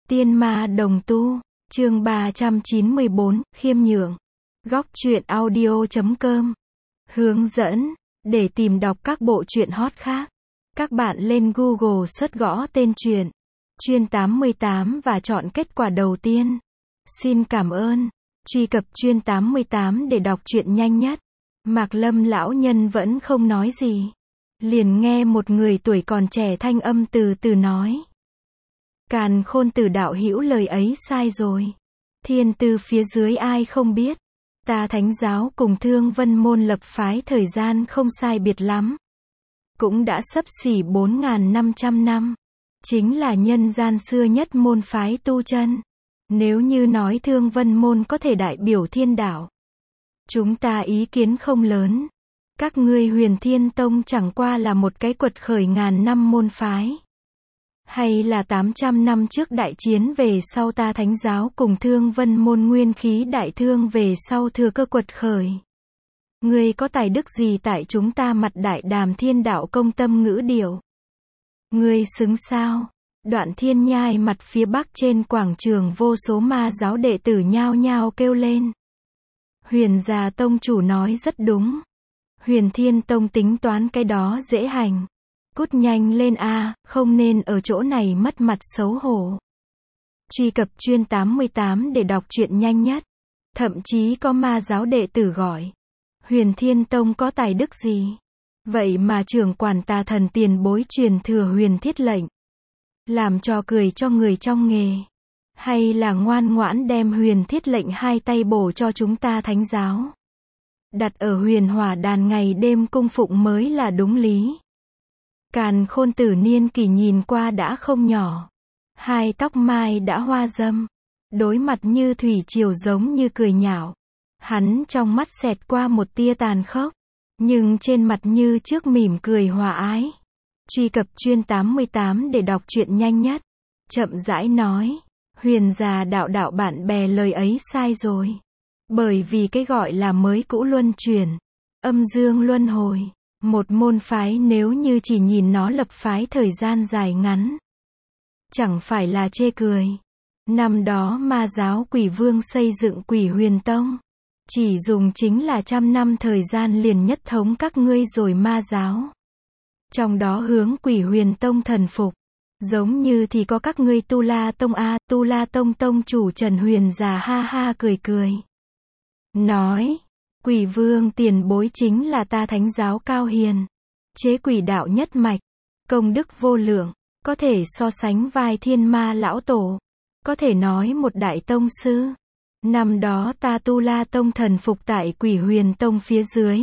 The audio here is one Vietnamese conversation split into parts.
Tiên ma đồng tu, chương 394, khiêm nhường. Góc truyện audio.com. Hướng dẫn, để tìm đọc các bộ truyện hot khác. Các bạn lên Google search gõ tên truyện, Chuyên 88 và chọn kết quả đầu tiên. Xin cảm ơn. Truy cập Chuyên 88 để đọc truyện nhanh nhất. Mạc Lâm lão nhân vẫn không nói gì. Liền nghe một người tuổi còn trẻ thanh âm từ từ nói. Càn Khôn Tử đạo hữu lời ấy sai rồi. Thiên tư phía dưới ai không biết. Ta Thánh giáo cùng Thương Vân môn lập phái thời gian không sai biệt lắm. Cũng đã xấp xỉ 4.500 năm. Chính là nhân gian xưa nhất môn phái tu chân. Nếu như nói Thương Vân môn có thể đại biểu thiên đạo, chúng ta ý kiến không lớn. Các ngươi Huyền Thiên Tông chẳng qua là một cái quật khởi ngàn năm môn phái. Hay là 800 năm trước đại chiến về sau ta Thánh giáo cùng Thương Vân môn nguyên khí đại thương về sau thừa cơ quật khởi. Ngươi có tài đức gì tại chúng ta mặt đại đàm thiên đạo công tâm ngữ điệu? Ngươi xứng sao? Đoạn Thiên Nhai mặt phía bắc trên quảng trường vô số ma giáo đệ tử nhao nhao kêu lên. Huyền già tông chủ nói rất đúng. Huyền Thiên Tông tính toán cái đó dễ hành. Cút nhanh lên a, không nên ở chỗ này mất mặt xấu hổ. Truy cập Chuyên 88 để đọc truyện nhanh nhất. Thậm chí có ma giáo đệ tử gọi. Huyền Thiên Tông có tài đức gì? Vậy mà trưởng quản tà thần tiền bối truyền thừa huyền thiết lệnh. Làm trò cười cho người trong nghề. Hay là ngoan ngoãn đem huyền thiết lệnh hai tay bổ cho chúng ta Thánh giáo. Đặt ở huyền hỏa đàn ngày đêm cung phụng mới là đúng lý. Càn Khôn Tử niên kỷ nhìn qua đã không nhỏ. Hai tóc mai đã hoa râm. Đối mặt như thủy triều giống như cười nhạo. Hắn trong mắt xẹt qua một tia tàn khốc. Nhưng trên mặt như trước mỉm cười hòa ái. Truy cập Chuyên 88 để đọc truyện nhanh nhất. Chậm rãi nói. Huyền già đạo bạn bè lời ấy sai rồi. Bởi vì cái gọi là mới cũ luân chuyển. Âm dương luân hồi. Một môn phái nếu như chỉ nhìn nó lập phái thời gian dài ngắn. Chẳng phải là chê cười. Năm đó ma giáo Quỷ Vương xây dựng Quỷ Huyền Tông. Chỉ dùng chính là 100 năm thời gian liền nhất thống các ngươi rồi ma giáo. Trong đó hướng Quỷ Huyền Tông thần phục. Giống như thì có các ngươi Tu La Tông a, Tu La Tông tông chủ Trần Huyền già ha ha cười cười. Nói, Quỷ Vương tiền bối chính là ta Thánh giáo cao hiền. Chế quỷ đạo nhất mạch. Công đức vô lượng. Có thể so sánh vai thiên ma lão tổ. Có thể nói một đại tông sư. Năm đó ta Tu La Tông thần phục tại Quỷ Huyền Tông phía dưới.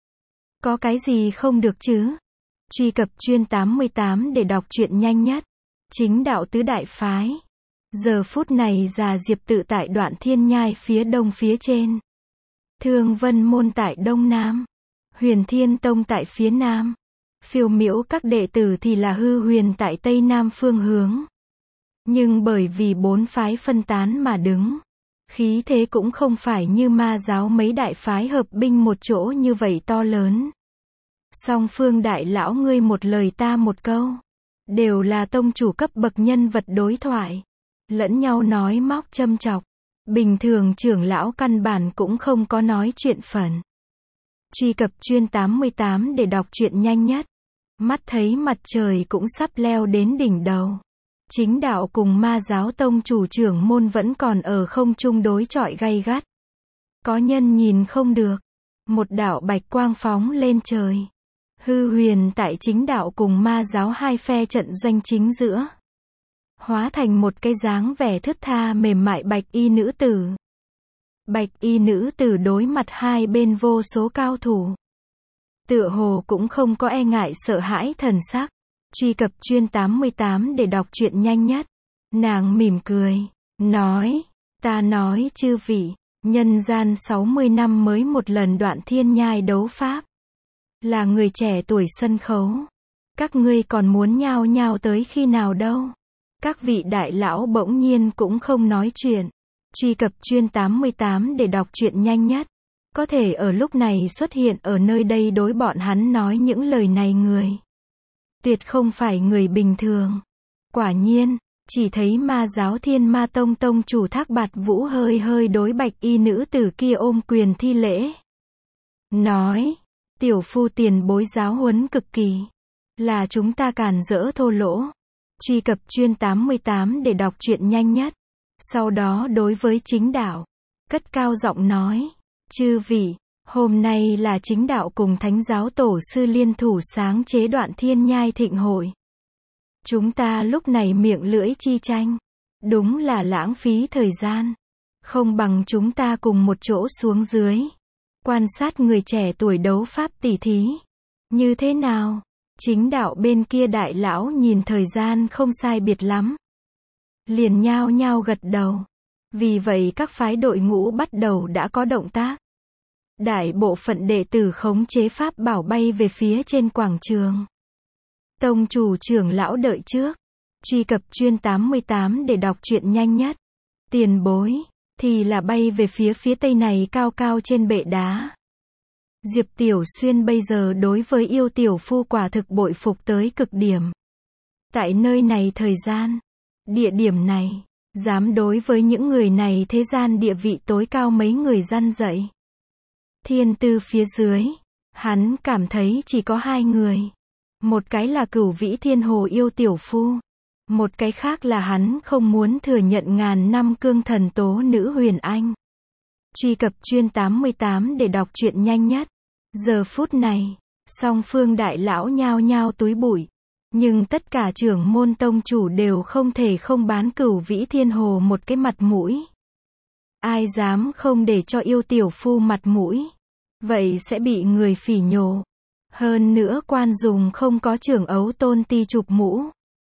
Có cái gì không được chứ? Truy cập Chuyên 88 để đọc truyện nhanh nhất. Chính đạo tứ đại phái. Giờ phút này già Diệp tự tại Đoạn Thiên Nhai phía đông phía trên. Thương Vân môn tại đông nam. Huyền Thiên Tông tại phía nam. Phiêu miễu các đệ tử thì là hư huyền tại tây nam phương hướng. Nhưng bởi vì bốn phái phân tán mà đứng. Khí thế cũng không phải như ma giáo mấy đại phái hợp binh một chỗ như vậy to lớn. Song phương đại lão ngươi một lời ta một câu. Đều là tông chủ cấp bậc nhân vật đối thoại. Lẫn nhau nói móc châm chọc. Bình thường trưởng lão căn bản cũng không có nói chuyện phần. Truy cập Chuyên 88 để đọc truyện nhanh nhất. Mắt thấy mặt trời cũng sắp leo đến đỉnh đầu. Chính đạo cùng ma giáo tông chủ trưởng môn vẫn còn ở không trung đối chọi gay gắt. Có nhân nhìn không được. Một đạo bạch quang phóng lên trời. Hư huyền tại chính đạo cùng ma giáo hai phe trận doanh chính giữa. Hóa thành một cái dáng vẻ thướt tha mềm mại bạch y nữ tử. Bạch y nữ tử đối mặt hai bên vô số cao thủ. Tựa hồ cũng không có e ngại sợ hãi thần sắc. Truy cập Chuyên 88 để đọc truyện nhanh nhất. Nàng mỉm cười. Nói. Ta nói chư vị. Nhân gian 60 năm mới một lần Đoạn Thiên Nhai đấu pháp. Là người trẻ tuổi sân khấu. Các ngươi còn muốn nhao nhao tới khi nào đâu. Các vị đại lão bỗng nhiên cũng không nói chuyện. Truy cập Chuyên 88 để đọc truyện nhanh nhất. Có thể ở lúc này xuất hiện ở nơi đây đối bọn hắn nói những lời này người. Tuyệt không phải người bình thường. Quả nhiên, Chỉ thấy Ma giáo Thiên Ma Tông tông chủ Thác Bạt Vũ hơi hơi đối bạch y nữ tử kia ôm quyền thi lễ. Nói, tiểu phu tiền bối giáo huấn cực kỳ. Là chúng ta càn rỡ thô lỗ. Truy cập chuyên 88 để đọc truyện nhanh nhất. Sau đó đối với chính đạo, cất cao giọng nói, chư vị, hôm nay là chính đạo cùng thánh giáo tổ sư liên thủ sáng chế Đoạn Thiên Nhai Thịnh Hội. Chúng ta lúc này miệng lưỡi chi tranh, đúng là lãng phí thời gian. Không bằng chúng ta cùng một chỗ xuống dưới, quan sát người trẻ tuổi đấu pháp tỉ thí. Như thế nào? Chính đạo bên kia đại lão nhìn thời gian không sai biệt lắm, liền nhao nhao gật đầu. Vì vậy các phái đội ngũ bắt đầu đã có động tác. Đại bộ phận đệ tử khống chế pháp bảo bay về phía trên quảng trường. Tông chủ trưởng lão đợi trước. Truy cập chuyên 88 để đọc truyện nhanh nhất. Tiền bối, thì là bay về phía tây này cao cao trên bệ đá. Diệp Tiểu Xuyên bây giờ đối với yêu tiểu phu quả thực bội phục tới cực điểm. Tại nơi này thời gian, địa điểm này, dám đối với những người này thế gian địa vị tối cao mấy người răn dậy. Thiên tư phía dưới, hắn cảm thấy chỉ có hai người. Một cái là Cửu Vĩ Thiên Hồ yêu tiểu phu. Một cái khác là hắn không muốn thừa nhận ngàn năm cương thần tố nữ Huyền Anh. Truy cập chuyên 88 để đọc truyện nhanh nhất. Giờ phút này, song phương đại lão nhao nhao túi bụi. Nhưng tất cả trưởng môn tông chủ đều không thể không bán Cửu Vĩ Thiên Hồ một cái mặt mũi. Ai dám không để cho yêu tiểu phu mặt mũi, vậy sẽ bị người phỉ nhổ. Hơn nữa quan dùng không có trưởng ấu tôn ti chụp mũ.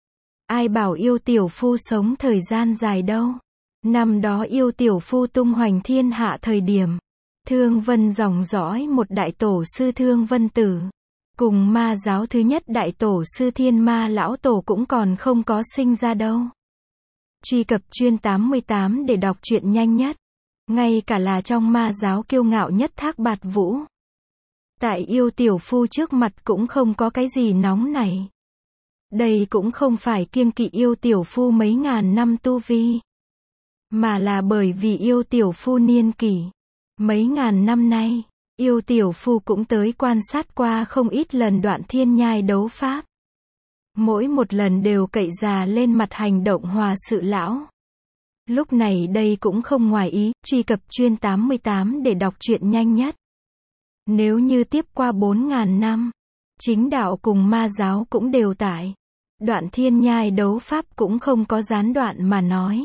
Ai bảo yêu tiểu phu sống thời gian dài đâu. Năm đó yêu tiểu phu tung hoành thiên hạ thời điểm, Thương Vân dòng dõi một đại tổ sư Thương Vân Tử, cùng ma giáo thứ nhất đại tổ sư Thiên Ma Lão Tổ cũng còn không có sinh ra đâu. Truy cập chuyên 88 để đọc truyện nhanh nhất. Ngay cả là trong ma giáo kiêu ngạo nhất Thác Bạt Vũ, tại yêu tiểu phu trước mặt cũng không có cái gì nóng này. Đây cũng không phải kiêng kỵ yêu tiểu phu mấy ngàn năm tu vi, mà là bởi vì yêu tiểu phu niên kỷ. Mấy ngàn năm nay, yêu tiểu phu cũng tới quan sát qua không ít lần Đoạn Thiên Nhai đấu pháp. Mỗi một lần đều cậy già lên mặt hành động hòa sự lão. Lúc này đây cũng không ngoài ý. Truy cập chuyên 88 để đọc truyện nhanh nhất. Nếu như tiếp qua 4.000 năm, chính đạo cùng ma giáo cũng đều tại Đoạn Thiên Nhai đấu pháp cũng không có gián đoạn mà nói.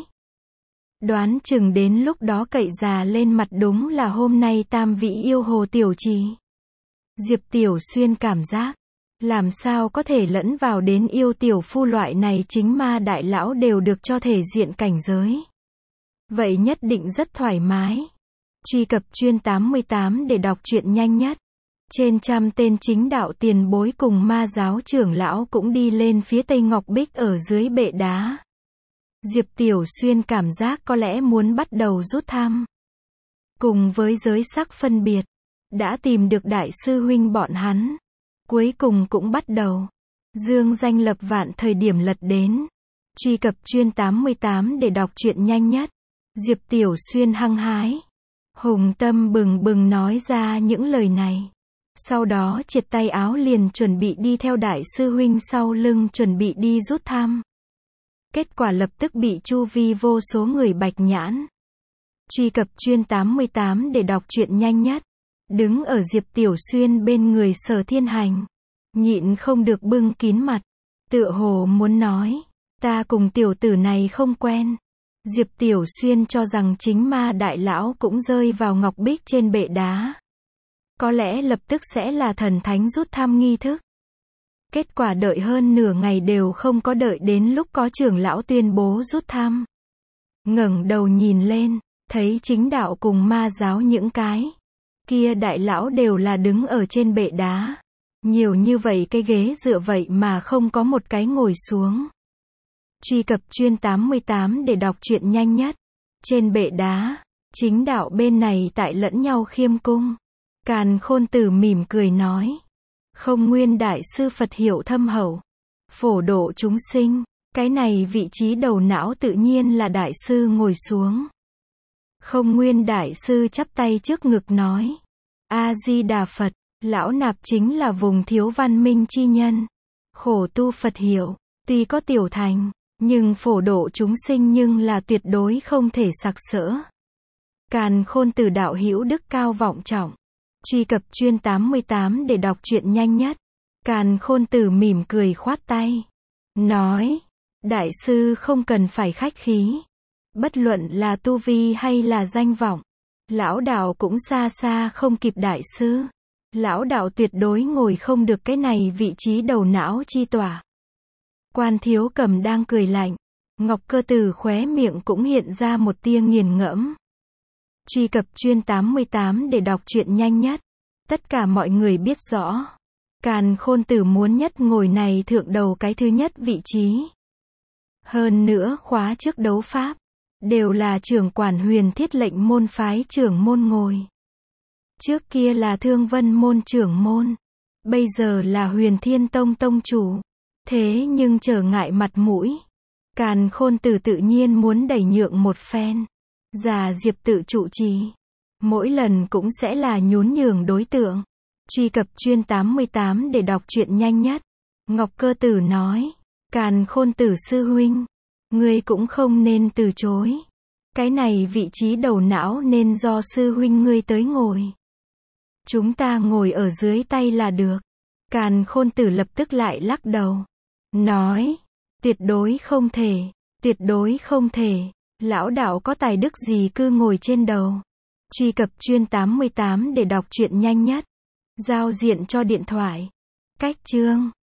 Đoán chừng đến lúc đó cậy già lên mặt đúng là hôm nay tam vị yêu hồ tiểu trì. Diệp Tiểu Xuyên cảm giác, làm sao có thể lẫn vào đến yêu tiểu phu loại này chính ma đại lão đều được cho thể diện cảnh giới. Vậy nhất định rất thoải mái. Truy cập chuyên 88 để đọc truyện nhanh nhất. Trên trăm tên chính đạo tiền bối cùng ma giáo trưởng lão cũng đi lên phía tây ngọc bích ở dưới bệ đá. Diệp Tiểu Xuyên cảm giác có lẽ muốn bắt đầu rút thăm. Cùng với giới sắc phân biệt, đã tìm được đại sư huynh bọn hắn. Cuối cùng cũng bắt đầu dương danh lập vạn thời điểm lật đến. Truy cập chuyên 88 để đọc truyện nhanh nhất. Diệp Tiểu Xuyên hăng hái, hùng tâm bừng bừng nói ra những lời này. Sau đó triệt tay áo liền chuẩn bị đi theo đại sư huynh sau lưng chuẩn bị đi rút thăm. Kết quả lập tức bị chu vi vô số người bạch nhãn. Truy cập chuyên 88 để đọc truyện nhanh nhất. Đứng ở Diệp Tiểu Xuyên bên người Sở Thiên Hành, nhịn không được bưng kín mặt, tựa hồ muốn nói, ta cùng tiểu tử này không quen. Diệp Tiểu Xuyên cho rằng chính ma đại lão cũng rơi vào ngọc bích trên bệ đá. Có lẽ lập tức sẽ là thần thánh rút thăm nghi thức. Kết quả đợi hơn nửa ngày đều không có đợi đến lúc có trưởng lão tuyên bố rút thăm. Ngẩng đầu nhìn lên, thấy chính đạo cùng ma giáo những cái kia đại lão đều là đứng ở trên bệ đá. Nhiều như vậy cái ghế dựa vậy mà không có một cái ngồi xuống. Truy cập chuyên 88 để đọc truyện nhanh nhất. Trên bệ đá, chính đạo bên này tại lẫn nhau khiêm cung. Càn Khôn Tử mỉm cười nói, không nguyên đại sư Phật hiểu thâm hậu, phổ độ chúng sinh, Cái này vị trí đầu não tự nhiên là đại sư ngồi xuống. Không Nguyên đại sư chắp tay trước ngực nói. A-di-đà Phật, lão nạp chính là vùng thiếu văn minh chi nhân. Khổ tu Phật hiểu, tuy có tiểu thành, nhưng phổ độ chúng sinh nhưng là tuyệt đối không thể sặc sỡ. Càn Khôn Tử đạo hữu đức cao vọng trọng. Truy cập chuyên 88 để đọc truyện nhanh nhất. Càn Khôn Tử mỉm cười khoát tay. Nói, đại sư không cần phải khách khí. Bất luận là tu vi hay là danh vọng, lão đạo cũng xa xa không kịp đại sư. Lão đạo tuyệt đối ngồi không được cái này vị trí đầu não chi tỏa. Quan Thiếu Cầm đang cười lạnh. Ngọc Cơ Tử khóe miệng cũng hiện ra một tia nghiền ngẫm. Truy cập chuyên 88 để đọc truyện nhanh nhất. Tất cả mọi người biết rõ. Càn Khôn Tử muốn nhất ngồi này thượng đầu cái thứ nhất vị trí. Hơn nữa khóa trước đấu pháp, đều là trưởng quản Huyền Thiết lệnh môn phái trưởng môn ngồi. Trước kia là Thương Vân môn trưởng môn. Bây giờ là Huyền Thiên Tông tông chủ. Thế nhưng trở ngại mặt mũi. Càn Khôn Tử tự nhiên muốn đẩy nhượng một phen. Già Diệp tự trụ trì. Mỗi lần cũng sẽ là nhún nhường đối tượng. Truy cập chuyên 88 để đọc truyện nhanh nhất. Ngọc Cơ Tử nói. Càn Khôn Tử sư huynh, ngươi cũng không nên từ chối. Cái này vị trí đầu não nên do sư huynh ngươi tới ngồi. Chúng ta ngồi ở dưới tay là được. Càn Khôn Tử lập tức lại lắc đầu. Nói, tuyệt đối không thể, tuyệt đối không thể. Lão đạo có tài đức gì cứ ngồi trên đầu. Truy cập chuyên 88 để đọc truyện nhanh nhất. Giao diện cho điện thoại. Cách chương